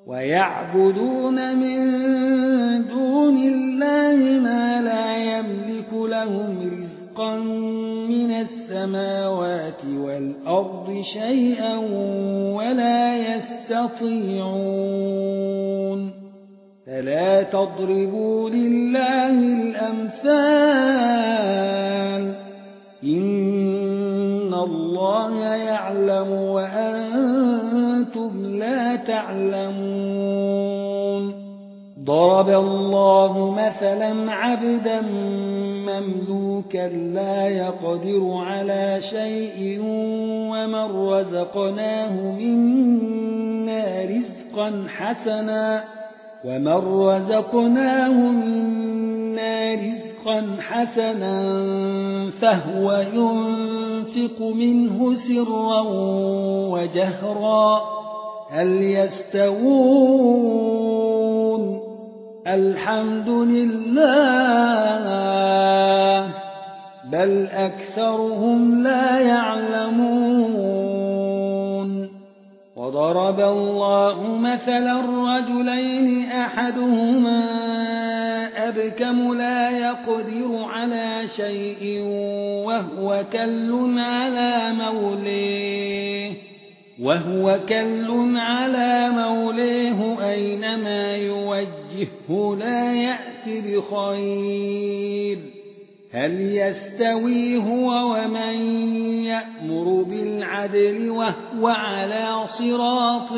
ويعبدون من دون الله ما لا يملك لهم رزقا من السماوات والأرض شيئا ولا يستطيعون فلا تضربوا لله الأمثال إن الله يعلم وأنتم لا تعلمون ضرب الله مثلا عبدا مملوكا لا يقدر على شيء ومن رزقناه منا رزقا حسنا فهو ينفق منه سرا وجهرا هل يستوون الحمد لله بل أكثرهم لا يعلمون وضرب الله مثلا رجلين أحدهما أبكم لا يقدر على شيء وهو كل على موليه أينما يوجهه لا يأتي بخير هل يستوي هو ومن يأمر بالعدل وهو على صراط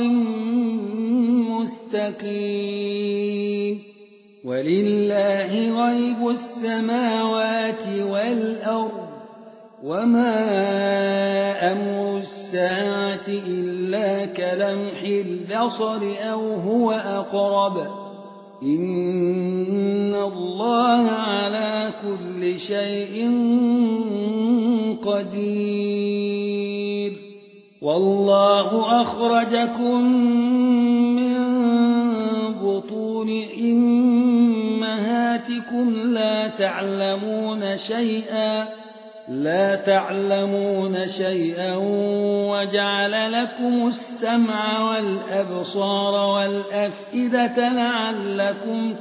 مستقيم ولله غيب السماوات والأرض وما أمر الساعة إلا كلمح البصر أو هو أقرب إن الله على كل شيء قدير والله أخرجكم من بطون أمهاتكم لا تعلمون شيئا وجعل لكم السمع والأبصار والأفئدة لعلكم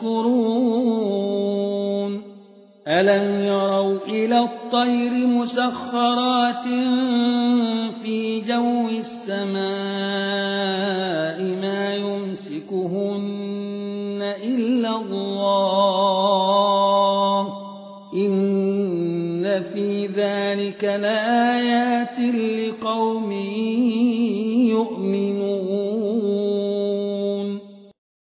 تشكرون ألم يروا إلى الطير مسخرات في جو السماء ما يمسكهن إلا الله إن في ذلك لآيات